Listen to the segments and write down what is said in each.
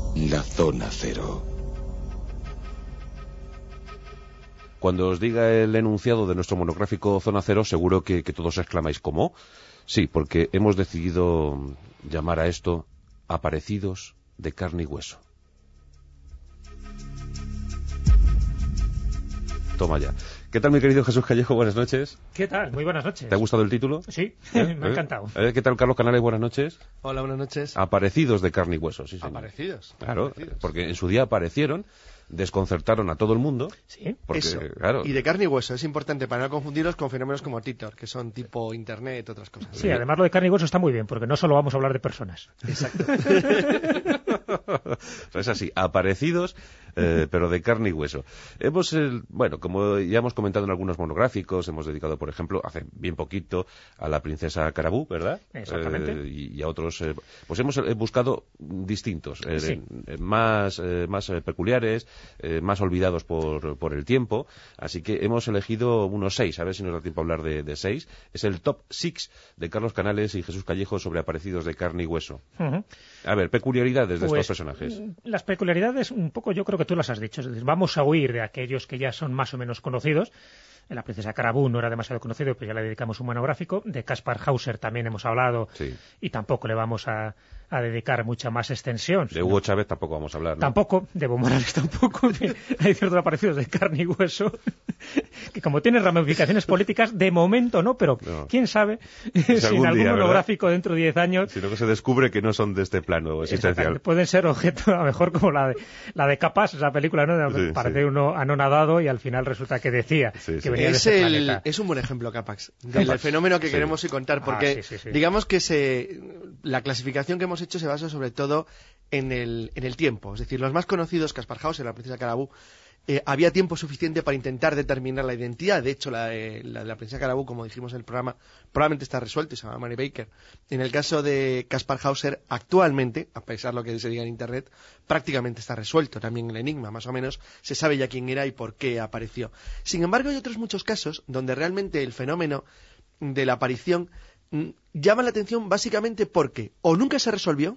La Zona Cero. Cuando os diga el enunciado de nuestro monográfico Zona Cero, seguro que todos exclamáis ¿cómo? Sí, porque hemos decidido llamar a esto aparecidos de carne y hueso. Toma ya. ¿Qué tal, mi querido Jesús Callejo? Buenas noches. ¿Qué tal? Muy buenas noches. ¿Te ha gustado el título? Sí, me ha encantado. ¿Qué tal, Carlos Canales? Buenas noches. Hola, buenas noches. Aparecidos de carne y hueso, sí, señor. Aparecidos. Claro, aparecidos. Porque en su día aparecieron, desconcertaron a todo el mundo. Sí, porque, eso. Claro, Y de carne y hueso, es importante para no confundirlos con fenómenos como Titor, que son tipo internet, otras cosas. sí, además lo de carne y hueso está muy bien, porque no solo vamos a hablar de personas. Exacto. Es así, aparecidos, pero de carne y hueso. Hemos, bueno, como ya hemos comentado en algunos monográficos, hemos dedicado, por ejemplo, hace bien poquito, a la princesa Carabú, ¿verdad? Exactamente. Y a otros, pues hemos buscado distintos, Sí. más peculiares, más olvidados por el tiempo, así que hemos elegido unos 6, a ver si nos da tiempo a hablar de 6. Es el top 6 de Carlos Canales y Jesús Callejo sobre aparecidos de carne y hueso. Uh-huh. A ver, peculiaridades de Pues, estos personajes. Las peculiaridades, un poco yo creo que tú las has dicho. Es decir, vamos a huir de aquellos que ya son más o menos conocidos. La princesa Carabú no era demasiado conocido, pero ya le dedicamos un monográfico. De Kaspar Hauser también hemos hablado, Sí. y tampoco le vamos a dedicar mucha más extensión. De Hugo Chávez tampoco vamos a hablar, ¿no? Tampoco, de Evo Morales tampoco. Hay ciertos aparecidos de carne y hueso que, como tienen ramificaciones políticas, de momento no, pero No. quién sabe si en algún algún día, monográfico dentro de 10 años Sino que se descubre que no son de este plano existencial. pueden ser objeto, a lo mejor como la de Capas, esa película, ¿no? Sí, Parece sí. uno anonadado y al final resulta que decía Sí, que sí. venía de ese planeta. Es un buen ejemplo, Capax, del fenómeno que Sí. queremos contar, porque sí. digamos que la clasificación que hemos hecho se basa sobre todo en el tiempo. Es decir, los más conocidos, Kaspar Hauser, la princesa Carabú, había tiempo suficiente para intentar determinar la identidad. De hecho, la de la princesa Carabú, como dijimos en el programa, probablemente está resuelto y se llama Mary Baker. En el caso de Kaspar Hauser, actualmente, a pesar de lo que se diga en Internet, prácticamente está resuelto también el enigma. Más o menos se sabe ya quién era y por qué apareció. Sin embargo, hay otros muchos casos donde realmente el fenómeno de la aparición llama la atención básicamente porque o nunca se resolvió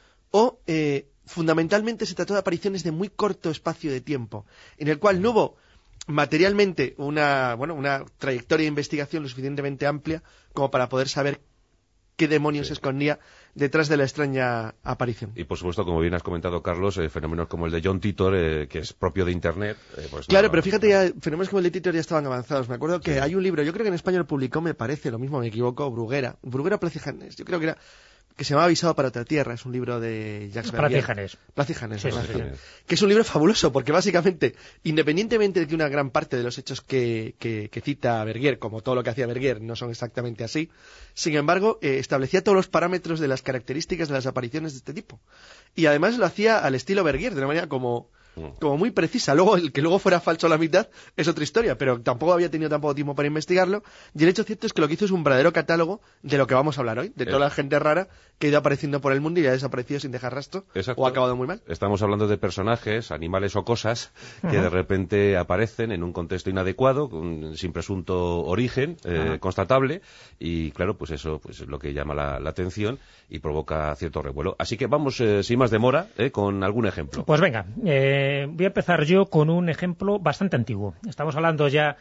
o fundamentalmente se trató de apariciones de muy corto espacio de tiempo, en el cual no hubo materialmente una trayectoria de investigación lo suficientemente amplia como para poder saber qué demonios se escondía detrás de la extraña aparición. Y por supuesto, como bien has comentado, Carlos, fenómenos como el de John Titor, que es propio de Internet. Pues Claro, no, pero fíjate, ya fenómenos como el de Titor ya estaban avanzados. Me acuerdo que hay un libro, yo creo que en España lo publicó, me parece, lo mismo me equivoco, Bruguera Placijanes, yo creo que era, que se llama Avisado para otra tierra, es un libro de Jacques Verdier. Placijanes. Sí, Que es un libro fabuloso, porque básicamente, independientemente de que una gran parte de los hechos que cita Verdier, como todo lo que hacía Verdier, no son exactamente así, sin embargo, establecía todos los parámetros de las características de las apariciones de este tipo. Y además lo hacía al estilo Verdier, de una manera como muy precisa. Luego, el que luego fuera falso a la mitad es otra historia, pero tampoco había tenido tampoco tiempo para investigarlo. Y el hecho cierto es que lo que hizo es un verdadero catálogo de lo que vamos a hablar hoy, de toda la gente rara que ha ido apareciendo por el mundo y ha desaparecido sin dejar rastro. Exacto. O ha acabado muy mal. Estamos hablando de personajes, animales o cosas que de repente aparecen en un contexto inadecuado, sin presunto origen constatable, y claro, pues eso pues es lo que llama la atención y provoca cierto revuelo. Así que vamos, sin más demora, con algún ejemplo. Pues venga, voy a empezar yo con un ejemplo bastante antiguo. Estamos hablando ya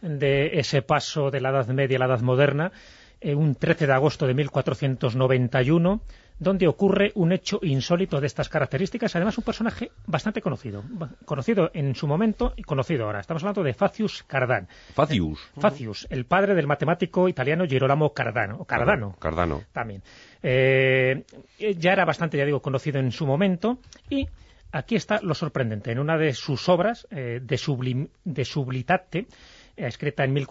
de ese paso de la Edad Media a la Edad Moderna, un 13 de agosto de 1491, donde ocurre un hecho insólito de estas características, además un personaje bastante conocido en su momento y conocido ahora. Estamos hablando de Facius Cardan. Facius, el padre del matemático italiano Girolamo Cardano. Cardano. También. Ya era bastante, ya digo, conocido en su momento, y aquí está lo sorprendente. En una de sus obras, de Sublitate, escrita en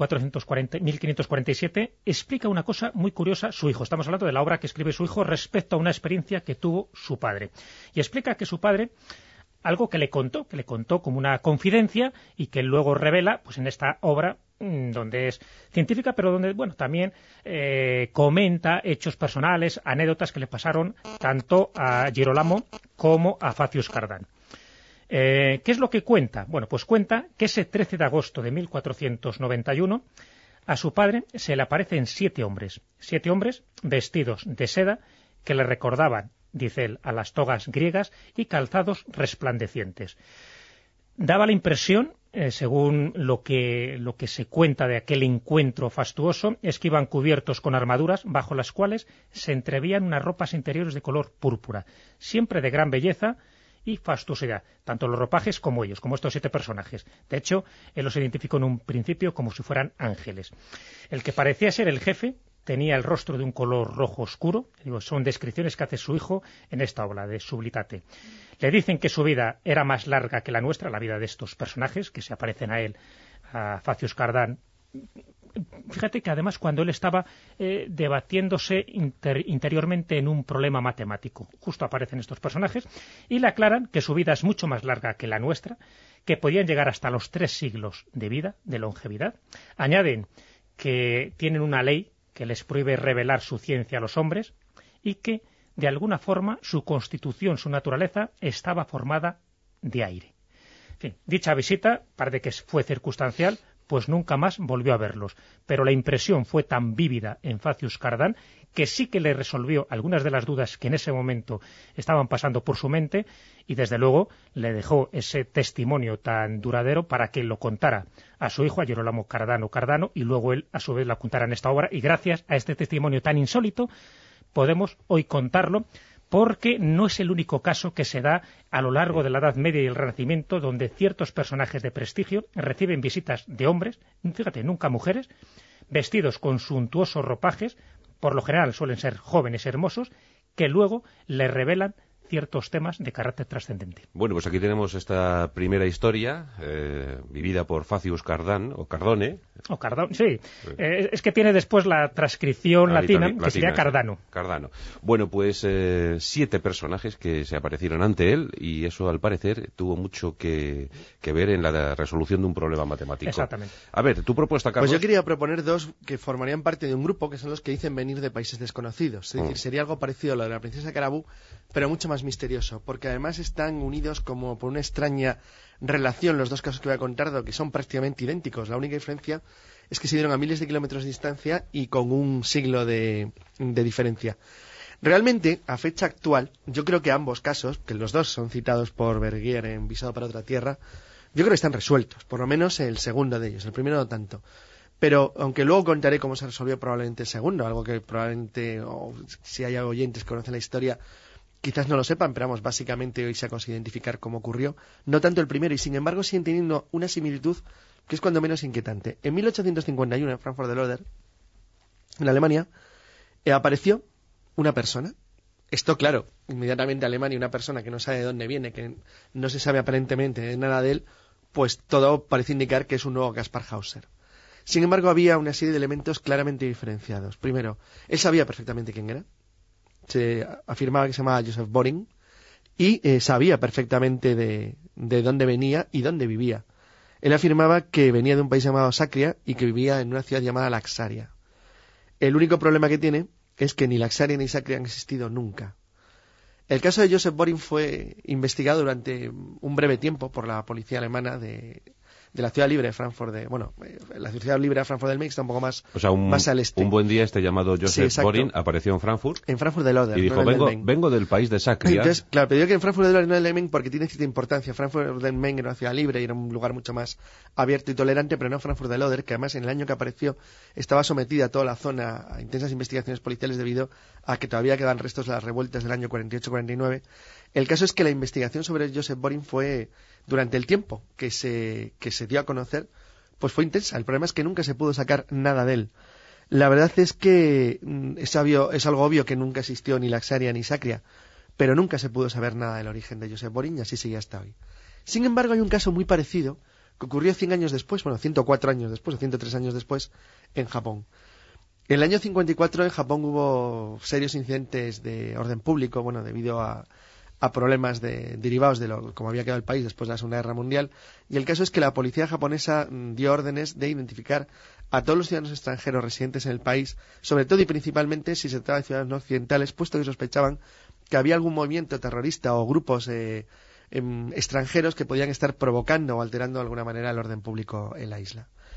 1547, explica una cosa muy curiosa su hijo. Estamos hablando de la obra que escribe su hijo respecto a una experiencia que tuvo su padre. Y explica que su padre, algo que le contó como una confidencia y que luego revela pues en esta obra, donde es científica, pero donde también comenta hechos personales, anécdotas que le pasaron tanto a Girolamo como a Facius Cardan. ¿Qué es lo que cuenta? Bueno, pues cuenta que ese 13 de agosto de 1491 a su padre se le aparecen 7 hombres vestidos de seda que le recordaban dice él, a las togas griegas y calzados resplandecientes. Daba la impresión, según lo que se cuenta de aquel encuentro fastuoso, es que iban cubiertos con armaduras bajo las cuales se entrevían unas ropas interiores de color púrpura, siempre de gran belleza y fastuosidad, tanto los ropajes como ellos, como estos 7 personajes. De hecho, él los identificó en un principio como si fueran ángeles. El que parecía ser el jefe tenía el rostro de un color rojo oscuro. Son descripciones que hace su hijo en esta obra de Sublitate. Le dicen que su vida era más larga que la nuestra, la vida de estos personajes que se aparecen a él, a Facius Cardan. Fíjate que además cuando él estaba debatiéndose interiormente en un problema matemático, justo aparecen estos personajes y le aclaran que su vida es mucho más larga que la nuestra, que podían llegar hasta los 3 siglos de vida, de longevidad. Añaden que tienen una ley que les prohíbe revelar su ciencia a los hombres y que, de alguna forma, su constitución, su naturaleza, estaba formada de aire. En fin, dicha visita, parece que fue circunstancial, pues nunca más volvió a verlos. Pero la impresión fue tan vívida en Facius Cardan que sí que le resolvió algunas de las dudas que en ese momento estaban pasando por su mente y desde luego le dejó ese testimonio tan duradero para que lo contara a su hijo, a Girolamo Cardano, y luego él a su vez la contara en esta obra, y gracias a este testimonio tan insólito podemos hoy contarlo, porque no es el único caso que se da a lo largo de la Edad Media y el Renacimiento donde ciertos personajes de prestigio reciben visitas de hombres, fíjate, nunca mujeres, vestidos con suntuosos ropajes, por lo general suelen ser jóvenes hermosos, que luego le revelan ciertos temas de carácter trascendente. Bueno, pues aquí tenemos esta primera historia, vivida por Facius Cardan, o Cardone. O Cardone, sí. Es que tiene después la transcripción latina, que sería Cardano. Cardano. Bueno, pues 7 personajes que se aparecieron ante él, y eso, al parecer, tuvo mucho que ver en la resolución de un problema matemático. Exactamente. A ver, tu propuesta, Carlos. Pues yo quería proponer 2 que formarían parte de un grupo, que son los que dicen venir de países desconocidos. Es decir, sería algo parecido a lo de la princesa Carabú, pero mucho más misterioso, porque además están unidos como por una extraña relación los 2 casos que voy a contar, que son prácticamente idénticos. La única diferencia es que se dieron a miles de kilómetros de distancia y con un siglo de diferencia. Realmente, a fecha actual, yo creo que ambos casos, que los 2 son citados por Bergier en Visado para otra tierra, yo creo que están resueltos, por lo menos el segundo de ellos, el primero no tanto. Pero, aunque luego contaré cómo se resolvió probablemente el segundo, algo que probablemente, o si hay oyentes que conocen la historia, quizás no lo sepan, pero vamos, básicamente hoy se ha conseguido identificar cómo ocurrió, no tanto el primero, y sin embargo siguen teniendo una similitud que es cuando menos inquietante. En 1851, en Frankfurt del Oder, en Alemania, apareció una persona. Esto, claro, inmediatamente Alemania, una persona que no sabe de dónde viene, que no se sabe aparentemente nada de él, pues todo parece indicar que es un nuevo Gaspar Hauser. Sin embargo, había una serie de elementos claramente diferenciados. Primero, él sabía perfectamente quién era. Se afirmaba que se llamaba Joseph Boring y sabía perfectamente de dónde venía y dónde vivía. Él afirmaba que venía de un país llamado Sacria y que vivía en una ciudad llamada Laxaria. El único problema que tiene es que ni Laxaria ni Sacria han existido nunca. El caso de Joseph Boring fue investigado durante un breve tiempo por la policía alemana de la ciudad libre de Frankfurt la ciudad libre de Frankfurt del Main está un poco más, más al este. Un buen día este llamado Joseph Boring apareció en Frankfurt. En Frankfurt del Oder. Y dijo, vengo del país de Sacria. Entonces, claro, pero yo que en Frankfurt del Oder no del Main porque tiene cierta importancia. Frankfurt del Main era una ciudad libre y era un lugar mucho más abierto y tolerante, pero no Frankfurt del Oder, que además en el año que apareció estaba sometida toda la zona a intensas investigaciones policiales debido a que todavía quedan restos de las revueltas del año 48-49. El caso es que la investigación sobre Joseph Boring fue, durante el tiempo que se dio a conocer, pues fue intensa. El problema es que nunca se pudo sacar nada de él. La verdad es que es algo obvio que nunca existió ni Laxaria ni Sacria, pero nunca se pudo saber nada del origen de Joseph Boring y así sigue hasta hoy. Sin embargo, hay un caso muy parecido que ocurrió 100 años después, 104 años después o 103 años después, en Japón. En el año 54 en Japón hubo serios incidentes de orden público, debido a problemas derivados de como había quedado el país después de la Segunda Guerra Mundial, y el caso es que la policía japonesa dio órdenes de identificar a todos los ciudadanos extranjeros residentes en el país, sobre todo y principalmente si se trataba de ciudadanos no occidentales, puesto que sospechaban que había algún movimiento terrorista o grupos extranjeros que podían estar provocando o alterando de alguna manera el orden público en la isla.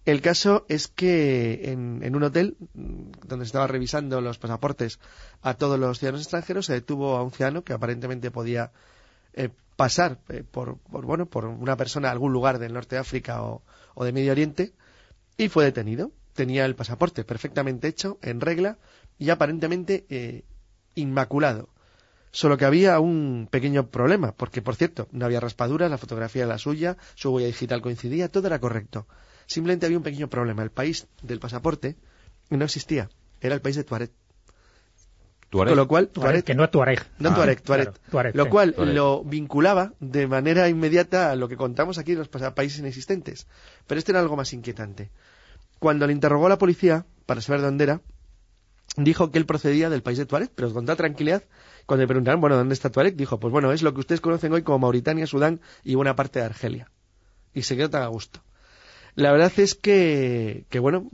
El caso es que en un hotel donde estaba revisando los pasaportes a todos los ciudadanos extranjeros, se detuvo a un ciudadano que aparentemente podía pasar por una persona a algún lugar del norte de África o de Medio Oriente, y fue detenido. Tenía el pasaporte perfectamente hecho, en regla, y aparentemente inmaculado. Solo que había un pequeño problema, porque, por cierto, no había raspaduras, la fotografía era la suya, su huella digital coincidía, todo era correcto. Simplemente había un pequeño problema. El país del pasaporte no existía. Era el país de Tuareg. ¿Tuareg? Con lo cual, Tuareg, que no Tuareg. Tuareg. Claro, Tuareg, lo cual Tuareg. lo vinculaba de manera inmediata a lo que contamos aquí de los países inexistentes. Pero este era algo más inquietante. Cuando le interrogó a la policía, para saber dónde era, dijo que él procedía del país de Tuareg, pero con toda tranquilidad. Cuando le preguntaron, bueno, ¿dónde está Tuareg? Dijo, pues bueno, es lo que ustedes conocen hoy como Mauritania, Sudán y buena parte de Argelia. Y se quedó tan a gusto. La verdad es que bueno,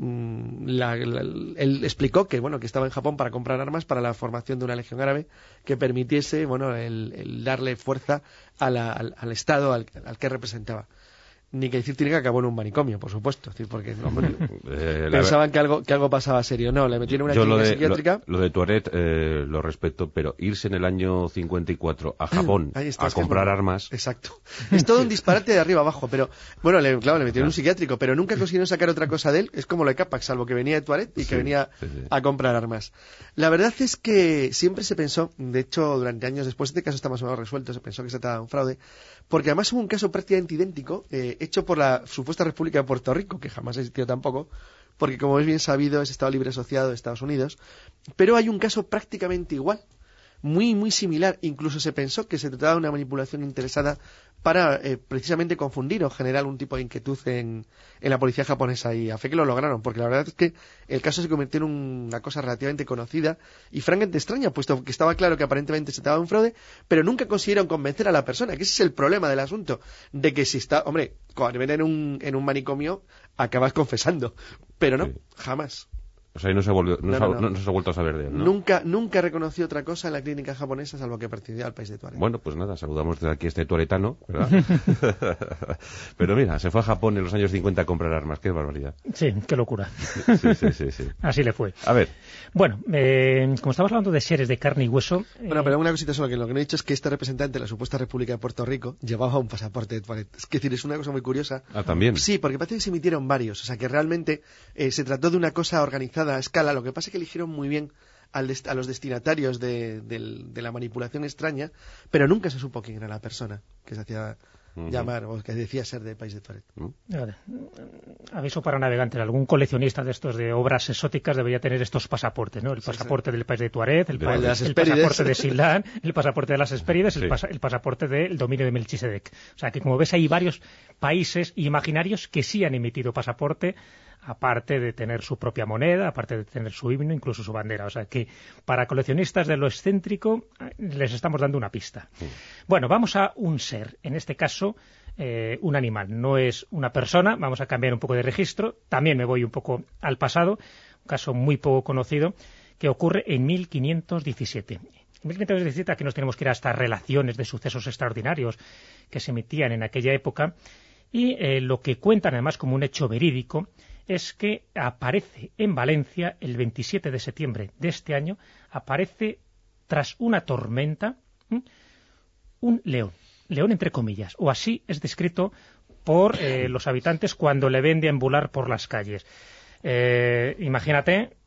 él explicó que bueno, que estaba en Japón para comprar armas para la formación de una legión árabe que permitiese, bueno, el darle fuerza al Estado al que representaba. Ni que decir tiene que acabó en un manicomio, por supuesto, es decir, porque hombre, pensaban que algo pasaba serio. No, le metieron una clínica psiquiátrica. Lo de Tuareg lo respeto, pero irse en el año 54 a Japón a comprar armas. Exacto. Es todo un disparate de arriba abajo, pero bueno, le metieron un psiquiátrico, pero nunca consiguieron sacar otra cosa de él. Es como lo de Capac, salvo que venía de Tuareg y que venía a comprar armas. La verdad es que siempre se pensó, de hecho, durante años después, este caso está más o menos resuelto, se pensó que se trataba de un fraude, porque además hubo un caso prácticamente idéntico, hecho por la supuesta República de Puerto Rico, que jamás ha existido tampoco, porque como es bien sabido es Estado Libre Asociado de Estados Unidos, pero hay un caso prácticamente igual, muy muy similar. Incluso se pensó que se trataba de una manipulación interesada para precisamente confundir o generar un tipo de inquietud en la policía japonesa, y a fe que lo lograron, porque la verdad es que el caso se convirtió en una cosa relativamente conocida y francamente extraña, puesto que estaba claro que aparentemente se trataba de un fraude, pero nunca consiguieron convencer a la persona, que ese es el problema del asunto, de que si está, hombre, cuando ven en un manicomio acabas confesando, pero no, jamás. O sea, no se ha vuelto a saber de él, ¿no? Nunca reconoció otra cosa en la clínica japonesa, salvo que pertenecía al país de Tuareg. Bueno, pues nada, saludamos desde aquí a este tuaretano, ¿verdad? Pero mira, se fue a Japón en los años 50 a comprar armas, qué barbaridad. Sí, qué locura. Sí. Así le fue. A ver. Bueno, como estamos hablando de seres de carne y hueso... Bueno, pero una cosita solo, que lo que no he dicho es que este representante de la supuesta República de Puerto Rico llevaba un pasaporte de Tuareg. Es decir, es una cosa muy curiosa. Ah, ¿también? Sí, porque parece que se emitieron varios, o sea que realmente se trató de una cosa organizada a escala. Lo que pasa es que eligieron muy bien a los destinatarios de la manipulación extraña, pero nunca se supo quién era la persona que se hacía llamar o que decía ser del país de Tuareg. Aviso para navegantes: algún coleccionista de estos de obras exóticas debería tener estos pasaportes, ¿no? El pasaporte del país de Tuareg, el pasaporte de Silán, el pasaporte de las Hespérides, el pasaporte del dominio de Melquisedec. O sea que, como ves, hay varios países imaginarios que sí han emitido pasaporte, aparte de tener su propia moneda, aparte de tener su himno, incluso su bandera. O sea que para coleccionistas de lo excéntrico les estamos dando una pista. Bueno, vamos a un ser, en este caso un animal, no es una persona. Vamos a cambiar un poco de registro, también me voy un poco al pasado, un caso muy poco conocido que ocurre en 1517. En 1517 aquí nos tenemos que ir a estas relaciones de sucesos extraordinarios que se emitían en aquella época, y lo que cuentan además como un hecho verídico es que aparece en Valencia el 27 de septiembre de este año, aparece tras una tormenta un león entre comillas, o así es descrito por los habitantes cuando le ven deambular por las calles. Imagínate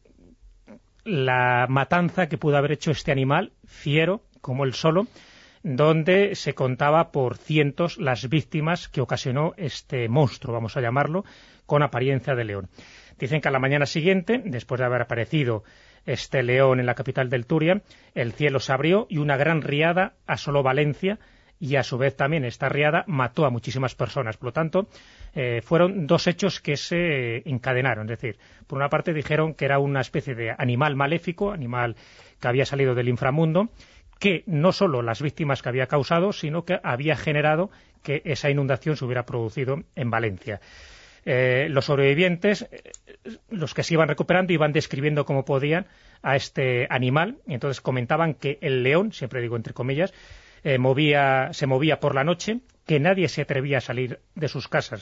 la matanza que pudo haber hecho este animal, fiero como él solo, donde se contaba por cientos las víctimas que ocasionó este monstruo, vamos a llamarlo, con apariencia de león. Dicen que a la mañana siguiente, después de haber aparecido este león en la capital del Turia, el cielo se abrió y una gran riada asoló Valencia, y a su vez también esta riada mató a muchísimas personas. Por lo tanto, fueron dos hechos que se encadenaron. Es decir, por una parte dijeron que era una especie de animal maléfico, animal que había salido del inframundo, que no solo las víctimas que había causado, sino que había generado que esa inundación se hubiera producido en Valencia. Los sobrevivientes, los que se iban recuperando, iban describiendo como podían a este animal, y entonces comentaban que el león, siempre digo entre comillas, se movía por la noche, que nadie se atrevía a salir de sus casas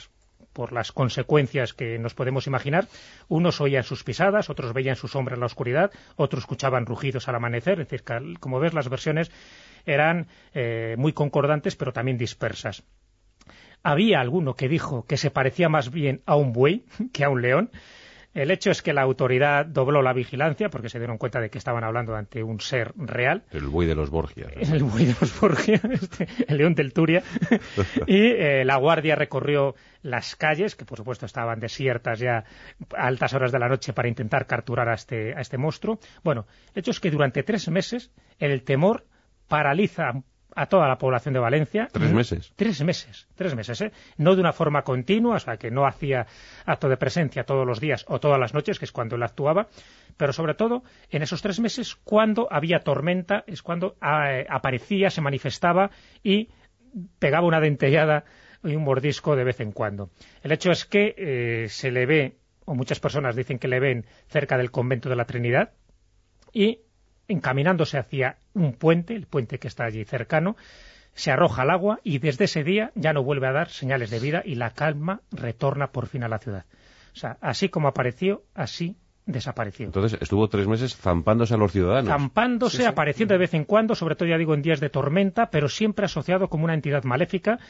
por las consecuencias que nos podemos imaginar. Unos oían sus pisadas, otros veían su sombra en la oscuridad, otros escuchaban rugidos al amanecer. Es decir, que, como ves, las versiones eran muy concordantes, pero también dispersas. Había alguno que dijo que se parecía más bien a un buey que a un león. El hecho es que la autoridad dobló la vigilancia porque se dieron cuenta de que estaban hablando ante un ser real. El buey de los Borgia. El buey de los Borgia, el león del Turia. Y la guardia recorrió las calles, que por supuesto estaban desiertas ya a altas horas de la noche, para intentar capturar a este monstruo. Bueno, el hecho es que durante 3 meses el temor paraliza a toda la población de Valencia. 3 meses. 3 meses, ¿eh? No de una forma continua, o sea, que no hacía acto de presencia todos los días o todas las noches, que es cuando él actuaba, pero sobre todo en esos 3 meses, cuando había tormenta, es cuando aparecía, se manifestaba y pegaba una dentellada y un mordisco de vez en cuando. El hecho es que se le ve, o muchas personas dicen que le ven cerca del convento de la Trinidad, y encaminándose hacia un puente, el puente que está allí cercano, se arroja al agua y desde ese día ya no vuelve a dar señales de vida y la calma retorna por fin a la ciudad. O sea, así como apareció, así desapareció. Entonces estuvo 3 meses zampándose a los ciudadanos. Zampándose, sí, apareciendo de vez en cuando, sobre todo, ya digo, en días de tormenta, pero siempre asociado como una entidad maléfica.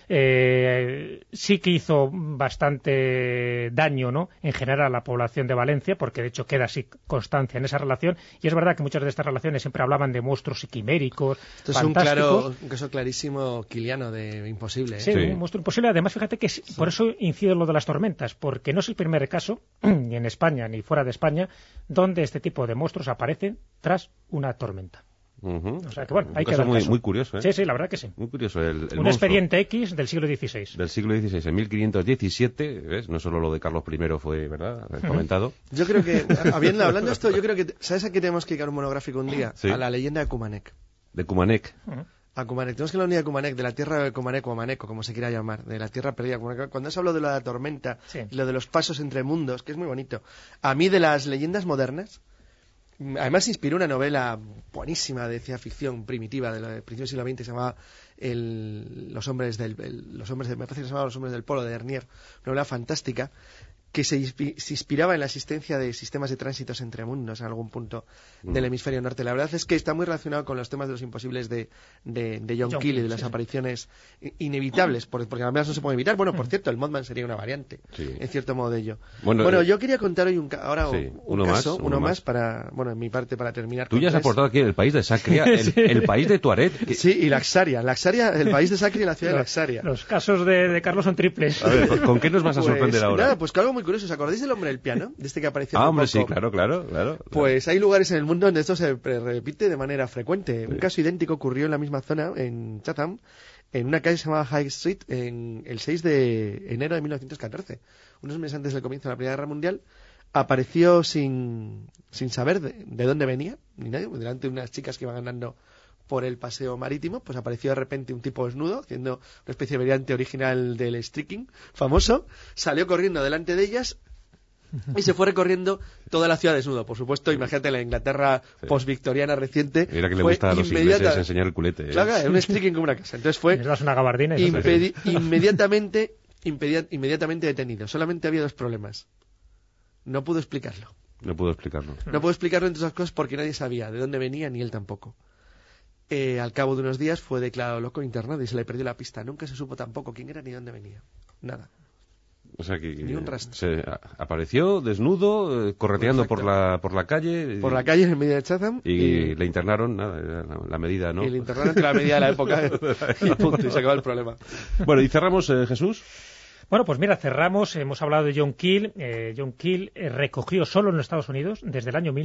Sí que hizo bastante daño, ¿no?, en general a la población de Valencia, porque de hecho queda así constancia en esa relación, y es verdad que muchas de estas relaciones siempre hablaban de monstruos quiméricos. Esto es un caso clarísimo kiliano de imposible, ¿eh? Sí, un monstruo imposible. Además, fíjate que por eso incido en lo de las tormentas, porque no es el primer caso, ni en España ni fuera de España, donde este tipo de monstruos aparecen tras una tormenta. O sea que, bueno, hay que ver muy curioso, ¿eh? Sí, sí, la verdad que sí. Muy curioso. El un expediente X del siglo XVI. Del siglo XVI, en 1517, ¿ves? No solo lo de Carlos I fue, ¿verdad?, comentado. Yo creo que, hablando de esto, yo creo que, ¿sabes a qué tenemos que ir a un monográfico un día? Sí. A la leyenda de Cumanek. De Cumanek. A Cumanek. Tenemos que ir a la unidad de Cumanek, de la tierra de Cumanek o Maneco, como se quiera llamar, de la tierra perdida. Cuando has hablado de la tormenta, sí, y lo de los pasos entre mundos, que es muy bonito. A mí, de las leyendas modernas, además inspiró una novela buenísima de ciencia ficción primitiva del principio del siglo XX, que se llamaba Los hombres del Polo, de Dernier, una novela fantástica que se inspiraba en la existencia de sistemas de tránsitos entre mundos en algún punto del hemisferio norte. La verdad es que está muy relacionado con los temas de los imposibles de John Keel y de las apariciones inevitables, porque además no se puede evitar. Bueno, por cierto, el Mothman sería una variante, en cierto modo de ello. Bueno, yo quería contar hoy un caso para, bueno, en mi parte, para terminar. Tú ya has aportado aquí el país de Sacria, el país de Tuareg. Sí, y Laxaria, el país de Sacria y la ciudad de Laxaria. Los casos de Carlos son triples. A ver, ¿con qué nos vas a sorprender ahora? Nada, pues algo muy curioso. ¿Os acordáis del hombre del piano? De este que apareció hace hombre, poco. Sí, claro. Pues hay lugares en el mundo donde esto se repite de manera frecuente. Sí. Un caso idéntico ocurrió en la misma zona, en Chatham, en una calle llamada High Street, en el 6 de enero de 1914. Unos meses antes del comienzo de la Primera Guerra Mundial, apareció sin saber de dónde venía, ni nadie, delante de unas chicas que iban andando por el paseo marítimo, pues apareció de repente un tipo desnudo, haciendo una especie de variante original del streaking famoso, salió corriendo delante de ellas y se fue recorriendo toda la ciudad desnudo. Por supuesto, imagínate la Inglaterra post-victoriana reciente. Mira que le gusta a los ingleses enseñar el culete. Claro, era un streaking como una casa. Entonces fue una gabardina y inmediatamente detenido. Solamente había 2 problemas. No pudo explicarlo. No pudo explicarlo, entre otras cosas, porque nadie sabía de dónde venía, ni él tampoco. Al cabo de unos días fue declarado loco, internado, y se le perdió la pista. Nunca se supo tampoco quién era ni dónde venía. Nada. O sea que ni un rastro. Se apareció desnudo, correteando por la calle. Por la calle en medio de Chatham. Y le internaron, nada, la medida, ¿no? Y le internaron entre la medida de la época y punto, y se acabó el problema. Bueno, y cerramos, Jesús. Bueno, pues mira, cerramos. Hemos hablado de John Keel. John Keel recogió solo en los Estados Unidos, desde el año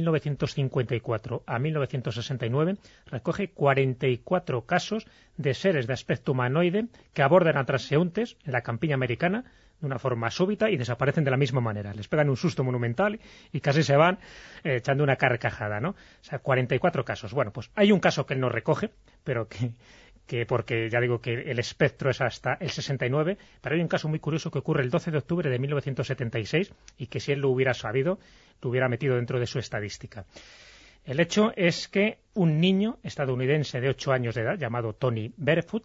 1954 a 1969, recoge 44 casos de seres de aspecto humanoide que abordan a transeúntes en la campiña americana de una forma súbita y desaparecen de la misma manera. Les pegan un susto monumental y casi se van echando una carcajada, ¿no? O sea, 44 casos. Bueno, pues hay un caso que él no recoge, pero que porque ya digo que el espectro es hasta el 69, pero hay un caso muy curioso que ocurre el 12 de octubre de 1976 y que si él lo hubiera sabido, lo hubiera metido dentro de su estadística. El hecho es que un niño estadounidense de 8 años de edad, llamado Tony Barefoot,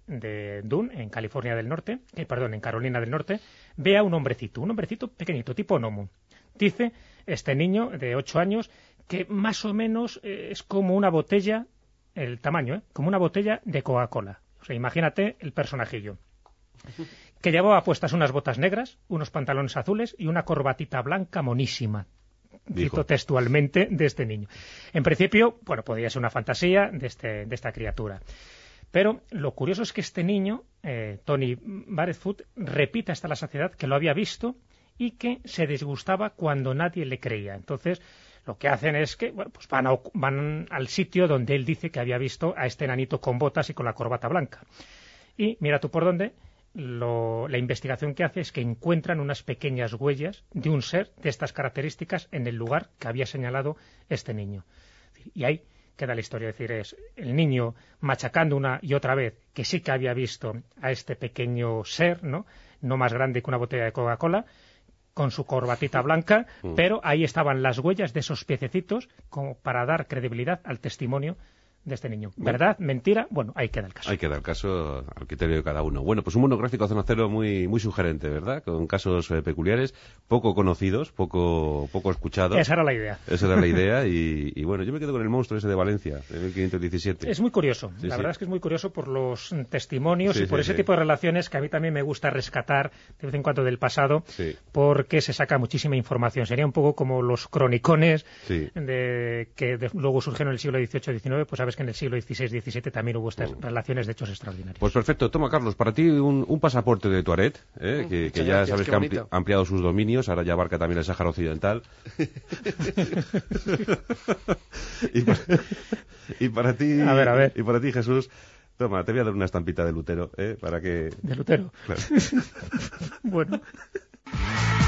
de Dune, en California del Norte, en Carolina del Norte, ve a un hombrecito pequeñito, tipo gnomo. Dice este niño de 8 años que más o menos es como una botella, el tamaño, como una botella de Coca-Cola. O sea, imagínate el personajillo. Que llevaba puestas unas botas negras, unos pantalones azules y una corbatita blanca monísima. Cito textualmente de este niño. En principio, bueno, podría ser una fantasía de esta criatura. Pero lo curioso es que este niño, Tony Barefoot, repite hasta la saciedad que lo había visto y que se disgustaba cuando nadie le creía. Entonces, lo que hacen es que pues van al sitio donde él dice que había visto a este enanito con botas y con la corbata blanca. Y mira tú por dónde, la investigación que hace es que encuentran unas pequeñas huellas de un ser de estas características en el lugar que había señalado este niño. Y ahí queda la historia, es decir, es el niño machacando una y otra vez que sí que había visto a este pequeño ser, no más grande que una botella de Coca-Cola, con su corbatita blanca, pero ahí estaban las huellas de esos piececitos como para dar credibilidad al testimonio de este niño. ¿Verdad? ¿Mentira? Bueno, ahí queda el caso. Ahí queda el caso al criterio de cada uno. Bueno, pues un monográfico Zona Cero muy sugerente, ¿verdad? Con casos peculiares, poco conocidos, poco escuchados. Esa era la idea. Esa era la idea y bueno, yo me quedo con el monstruo ese de Valencia, de 1517. Es muy curioso. La verdad es que es muy curioso por los testimonios y por ese tipo de relaciones que a mí también me gusta rescatar de vez en cuando del pasado, porque se saca muchísima información. Sería un poco como los cronicones que luego surgieron en el siglo XVIII-XIX, pues sabes que en el siglo XVI-XVII también hubo estas relaciones de hechos extraordinarios. Pues perfecto. Toma, Carlos, para ti un pasaporte de Tuaret, que ya sabes que ha ampliado sus dominios, ahora ya abarca también el Sáhara Occidental. y para ti, a ver. Y para ti, Jesús, toma, te voy a dar una estampita de Lutero, para que... ¿De Lutero? Claro. Bueno...